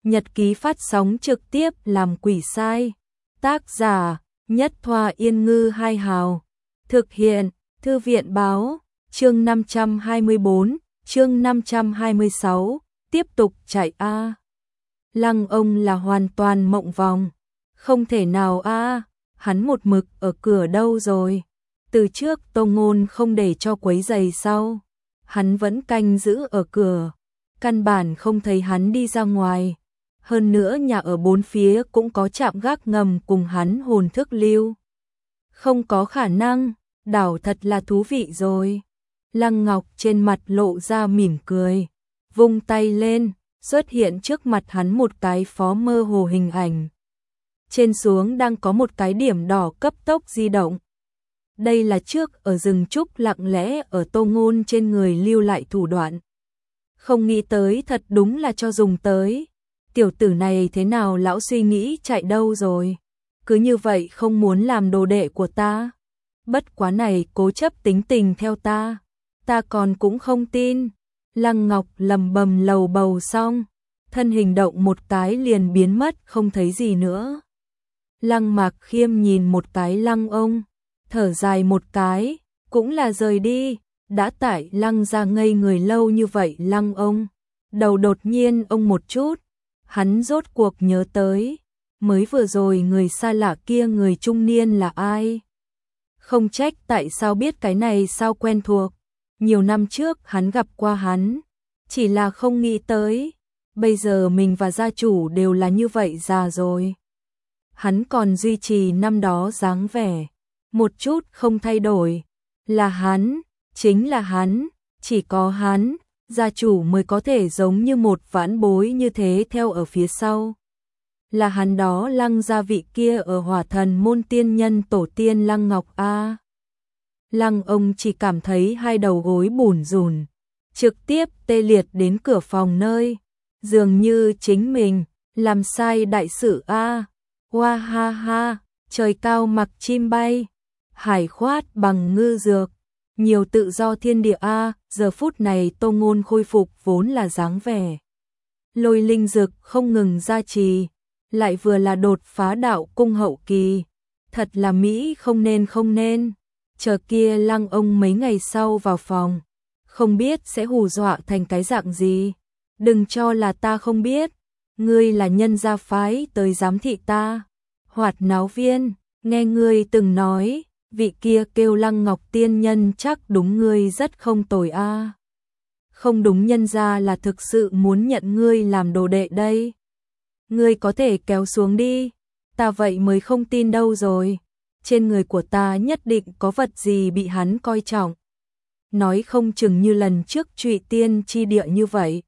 Nhật ký phát sóng trực tiếp làm quỷ sai. Tác giả Nhất Thoa Yên Ngư Hai Hào. Thực hiện Thư viện Báo. Chương 524, chương 526, tiếp tục chạy a. Lăng ông là hoàn toàn mộng vòng. Không thể nào a, hắn một mực ở cửa đâu rồi. Từ trước Tô Ngôn không để cho quấy rầy sau, hắn vẫn canh giữ ở cửa, căn bản không thấy hắn đi ra ngoài. Hơn nữa nhà ở bốn phía cũng có trạm gác ngầm cùng hắn hồn thức lưu. Không có khả năng, đảo thật là thú vị rồi. Lăng Ngọc trên mặt lộ ra mỉm cười, vung tay lên, xuất hiện trước mặt hắn một cái phó mơ hồ hình ảnh. Trên xuống đang có một cái điểm đỏ cấp tốc di động. Đây là trước ở rừng trúc lặng lẽ ở Tô Ngôn trên người lưu lại thủ đoạn. Không nghĩ tới thật đúng là cho dùng tới. Tiểu tử này thế nào lão suy nghĩ chạy đâu rồi? Cứ như vậy không muốn làm đồ đệ của ta. Bất quá này cố chấp tính tình theo ta. Ta còn cũng không tin. Lăng Ngọc lầm bầm lầu bầu xong, thân hình động một cái liền biến mất không thấy gì nữa. Lăng Mạc Khiêm nhìn một cái Lăng ông, thở dài một cái, cũng là rời đi. Đã tại Lăng ra ngây người lâu như vậy Lăng ông, đầu đột nhiên ông một chút, hắn rốt cuộc nhớ tới, mới vừa rồi người xa lạ kia người trung niên là ai. Không trách tại sao biết cái này sao quen thuộc, nhiều năm trước hắn gặp qua hắn, chỉ là không nghĩ tới, bây giờ mình và gia chủ đều là như vậy già rồi. Hắn còn duy trì năm đó dáng vẻ, một chút không thay đổi, là hắn, chính là hắn, chỉ có hắn, gia chủ mới có thể giống như một vãn bối như thế theo ở phía sau. Là hắn đó Lăng gia vị kia ở Hỏa Thần môn tiên nhân tổ tiên Lăng Ngọc a. Lăng ông chỉ cảm thấy hai đầu gối bủn rủn, trực tiếp tê liệt đến cửa phòng nơi, dường như chính mình làm sai đại sự a. Hoa ha ha, trời cao mặc chim bay, hải khoát bằng ngư dược, nhiều tự do thiên địa a. Giờ phút này Tô Ngôn khôi phục vốn là dáng vẻ lôi linh dực không ngừng gia trì, lại vừa là đột phá đạo cung hậu kỳ, thật là mỹ không nên. Chờ kia Lăng ông mấy ngày sau vào phòng, không biết sẽ hù dọa thành cái dạng gì. Đừng cho là ta không biết, ngươi là nhân gia phái tới giám thị ta. Hoạt náo viên, nghe ngươi từng nói, vị kia kêu Lăng Ngọc tiên nhân chắc đúng ngươi rất không tồi a. Không đúng, nhân gia là thực sự muốn nhận ngươi làm đồ đệ đây. Ngươi có thể kéo xuống đi, ta vậy mới không tin đâu rồi. Trên người của ta nhất định có vật gì bị hắn coi trọng. Nói không chừng như lần trước Trụy Tiên chi địa như vậy.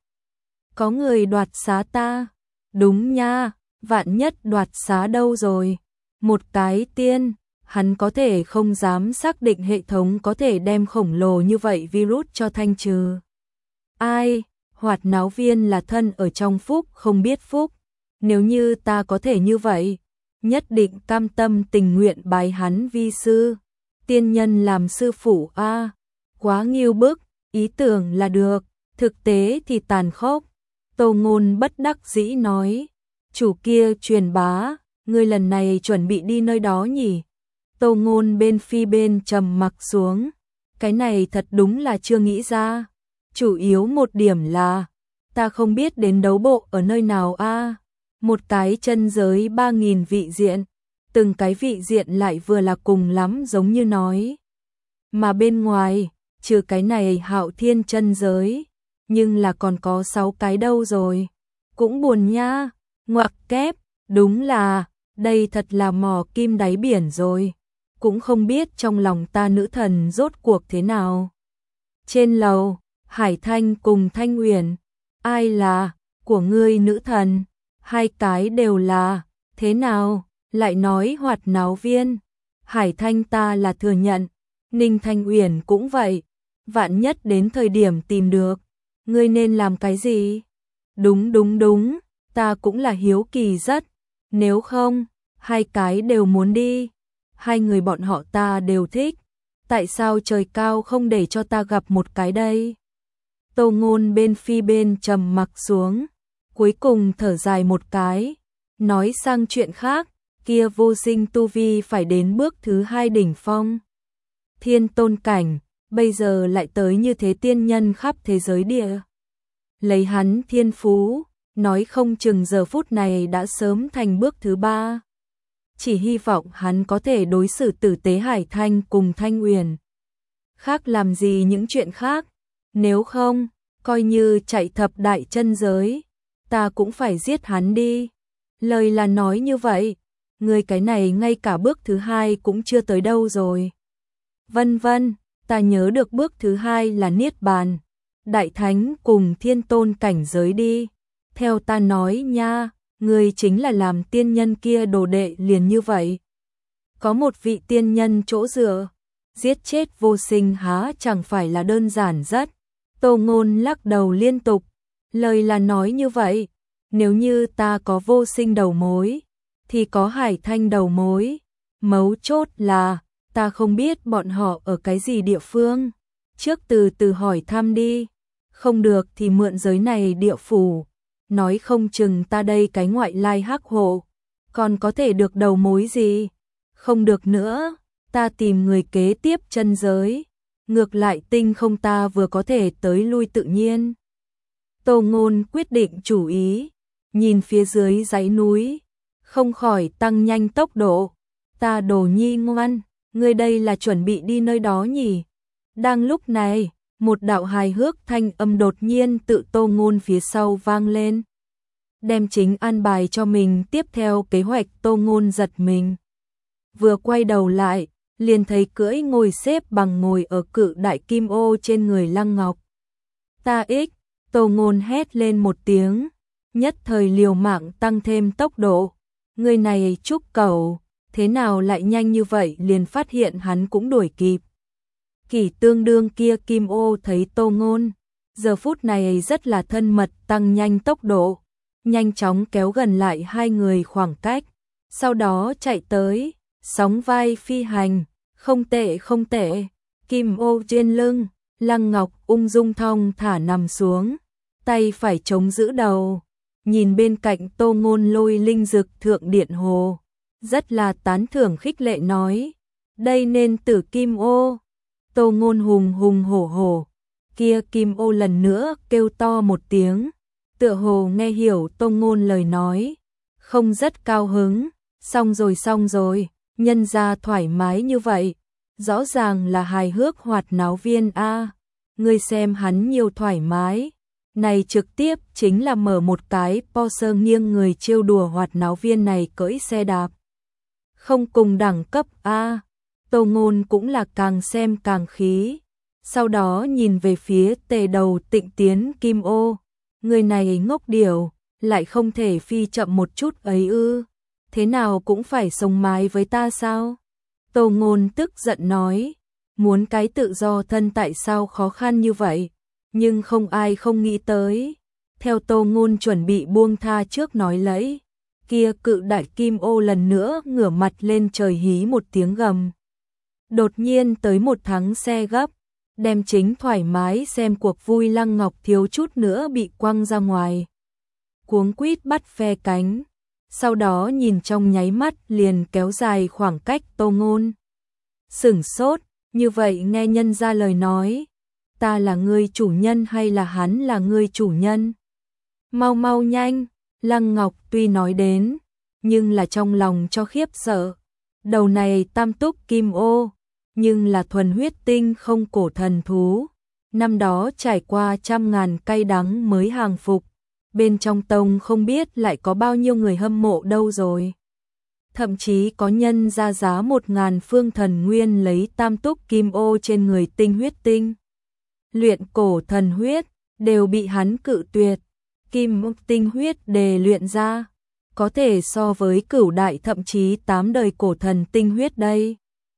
Có người đoạt xá ta. Đúng nha, vạn nhất đoạt xá đâu rồi. Một cái tiên, hắn có thể không dám xác định hệ thống có thể đem khổng lồ như vậy virus cho thanh trừ. Ai, Hoạt náo viên là thân ở trong phúc không biết phúc. Nếu như ta có thể như vậy, nhất định cam tâm tình nguyện bái hắn vi sư, tiên nhân làm sư phụ a. Quá nghiêu bức, ý tưởng là được, thực tế thì tàn khốc. Tô Ngôn bất đắc dĩ nói, chủ kia truyền bá, ngươi lần này chuẩn bị đi nơi đó nhỉ? Tô Ngôn bên phi bên trầm mặc xuống, cái này thật đúng là chưa nghĩ ra. Chủ yếu một điểm là, ta không biết đến đấu bộ ở nơi nào a. Một cái chân giới 3.000 vị diện, từng cái vị diện lại vừa là cùng lắm giống như nói. Mà bên ngoài, trừ cái này Hạo Thiên chân giới, nhưng là còn có 6 cái đâu rồi. Cũng buồn nha, ngoặc kép, đúng là, đây thật là mò kim đáy biển rồi. Cũng không biết trong lòng ta nữ thần rốt cuộc thế nào. Trên lầu, Hải Thanh cùng Thanh Uyển, ai là của ngươi nữ thần? Hai cái đều là, thế nào, lại nói Hoạt náo viên. Hải Thanh ta là thừa nhận, Ninh Thanh Uyển cũng vậy, vạn nhất đến thời điểm tìm được, ngươi nên làm cái gì? Đúng, ta cũng là hiếu kỳ rất, nếu không, hai cái đều muốn đi, hai người bọn họ ta đều thích, tại sao trời cao không để cho ta gặp một cái đây? Tô Ngôn bên phi bên trầm mặc xuống, cuối cùng thở dài một cái, nói sang chuyện khác, kia vô sinh tu vi phải đến bước thứ 2 đỉnh phong. Thiên tôn cảnh, bây giờ lại tới như thế tiên nhân khắp thế giới địa. Lấy hắn thiên phú, nói không chừng giờ phút này đã sớm thành bước thứ 3. Chỉ hy vọng hắn có thể đối xử tử tế Hải Thanh cùng Thanh Uyển. Khác làm gì những chuyện khác, nếu không, coi như chạy thập đại chân giới, ta cũng phải giết hắn đi. Lời là nói như vậy, người cái này ngay cả bước thứ 2 cũng chưa tới đâu rồi. Vân vân, ta nhớ được bước thứ 2 là Niết Bàn, Đại Thánh cùng Thiên Tôn cảnh giới đi. Theo ta nói nha, người chính là làm tiên nhân kia đồ đệ liền như vậy. Có một vị tiên nhân chỗ dựa, giết chết vô sinh há chẳng phải là đơn giản rất. Tô Ngôn lắc đầu liên tục, lời là nói như vậy, nếu như ta có vô sinh đầu mối, thì có Hải Thanh đầu mối. Mấu chốt là, ta không biết bọn họ ở cái gì địa phương. Trước từ từ hỏi thăm đi, không được thì mượn giới này địa phủ. Nói không chừng ta đây cái ngoại lai hắc hộ, còn có thể được đầu mối gì. Không được nữa, ta tìm người kế tiếp chân giới. Ngược lại tinh không ta vừa có thể tới lui tự nhiên. Tô Ngôn quyết định chủ ý, nhìn phía dưới dãy núi, không khỏi tăng nhanh tốc độ. Ta Đồ Nhi ngoan, ngươi đây là chuẩn bị đi nơi đó nhỉ? Đang lúc này, một đạo hài hước thanh âm đột nhiên tự Tô Ngôn phía sau vang lên. Đem chính an bài cho mình tiếp theo kế hoạch. Tô Ngôn giật mình. Vừa quay đầu lại, liền thấy cưỡi ngồi xếp bằng ngồi ở cự đại kim ô trên người Lăng Ngọc. Ta ích, Tô Ngôn hét lên một tiếng, nhất thời liều mạng tăng thêm tốc độ. Người này Trúc Cẩu, thế nào lại nhanh như vậy, liền phát hiện hắn cũng đuổi kịp. Kỷ tương đương kia kim ô thấy Tô Ngôn, giờ phút này rất là thân mật tăng nhanh tốc độ, nhanh chóng kéo gần lại hai người khoảng cách, sau đó chạy tới, sóng vai phi hành, không tệ không tệ. Kim ô trên lưng, Lăng Ngọc ung dung thong thả nằm xuống, tay phải chống giữ đầu, nhìn bên cạnh Tô Ngôn lôi linh dực thượng điện hồ, rất là tán thưởng khích lệ nói, đây nên tử kim ô. Tô Ngôn hùng hùng hổ hổ, kia kim ô lần nữa kêu to một tiếng, tựa hồ nghe hiểu Tô Ngôn lời nói, không rất cao hứng, xong rồi, nhân ra thoải mái như vậy, rõ ràng là hài hước hoạt náo viên a. Ngươi xem hắn nhiều thoải mái, này trực tiếp chính là mở một cái Porsche nghiêng người trêu đùa hoạt náo viên này cưỡi xe đạp. Không cùng đẳng cấp a. Tô Ngôn cũng là càng xem càng khí, sau đó nhìn về phía tề đầu Tịnh Tiến kim ô, người này ngốc điểu, lại không thể phi chậm một chút ấy ư, thế nào cũng phải sống mái với ta sao? Tô Ngôn tức giận nói, muốn cái tự do thân tại sao khó khăn như vậy, nhưng không ai không nghĩ tới. Theo Tô Ngôn chuẩn bị buông tha trước nói lấy, kia cự đại kim ô lần nữa ngửa mặt lên trời hí một tiếng gầm. Đột nhiên tới một thắng xe gấp, đem chính thoải mái xem cuộc vui Lăng Ngọc thiếu chút nữa bị quăng ra ngoài. Cuống quýt bắt phe cánh, sau đó nhìn trong nháy mắt liền kéo dài khoảng cách. Tô Ngôn sửng sốt, như vậy nghe nhân ra lời nói, ta là người chủ nhân hay là hắn là người chủ nhân? Mau mau nhanh, Lăng Ngọc tuy nói đến, nhưng là trong lòng cho khiếp sợ. Đầu này tam túc kim ô, nhưng là thuần huyết tinh không cổ thần thú. Năm đó trải qua trăm ngàn cay đắng mới hàng phục, bên trong tông không biết lại có bao nhiêu người hâm mộ đâu rồi. Thậm chí có nhân ra giá 1000 phương thần nguyên lấy tam túc kim ô trên người tinh huyết tinh. Luyện cổ thần huyết, đều bị hắn cự tuyệt. Kim tinh huyết đề luyện ra, có thể so với cửu đại thậm chí 8 đời cổ thần tinh huyết đây.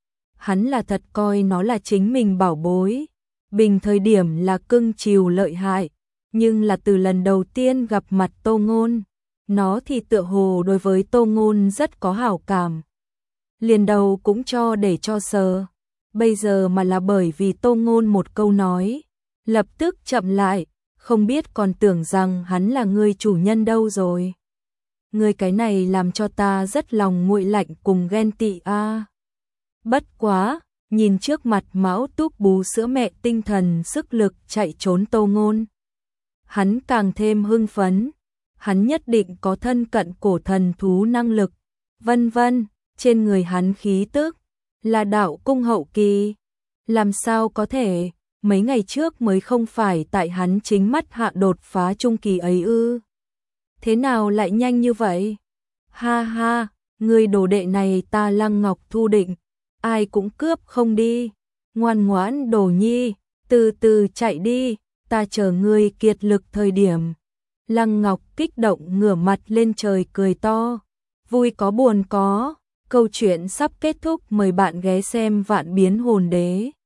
Hắn là thật coi nó là chính mình bảo bối. Bình thời điểm là cưng chiều lợi hại, nhưng là từ lần đầu tiên gặp mặt Tô Ngôn, nó thì tựa hồ đối với Tô Ngôn rất có hảo cảm. Liền đầu cũng cho để cho sờ. Bây giờ mà là bởi vì Tô Ngôn một câu nói, lập tức chậm lại, không biết còn tưởng rằng hắn là người chủ nhân đâu rồi. Người cái này làm cho ta rất lòng nguội lạnh cùng ghen tị a. Bất quá, nhìn trước mặt Mão Túc bú sữa mẹ tinh thần sức lực chạy trốn Tô Ngôn. Hắn càng thêm hưng phấn, hắn nhất định có thân cận cổ thần thú năng lực, vân vân, trên người hắn khí tức là đạo cung hậu kỳ. Làm sao có thể, mấy ngày trước mới không phải tại hắn chính mắt hạ đột phá trung kỳ ấy ư? Thế nào lại nhanh như vậy? Ha ha, người đồ đệ này ta Lăng Ngọc thu định, ai cũng cướp không đi. Ngoan ngoãn Đồ Nhi, từ từ chạy đi, ta chờ ngươi kiệt lực thời điểm. Lăng Ngọc kích động ngửa mặt lên trời cười to, vui có buồn có. Câu chuyện sắp kết thúc, mời bạn ghé xem Vạn Biến Hồn Đế.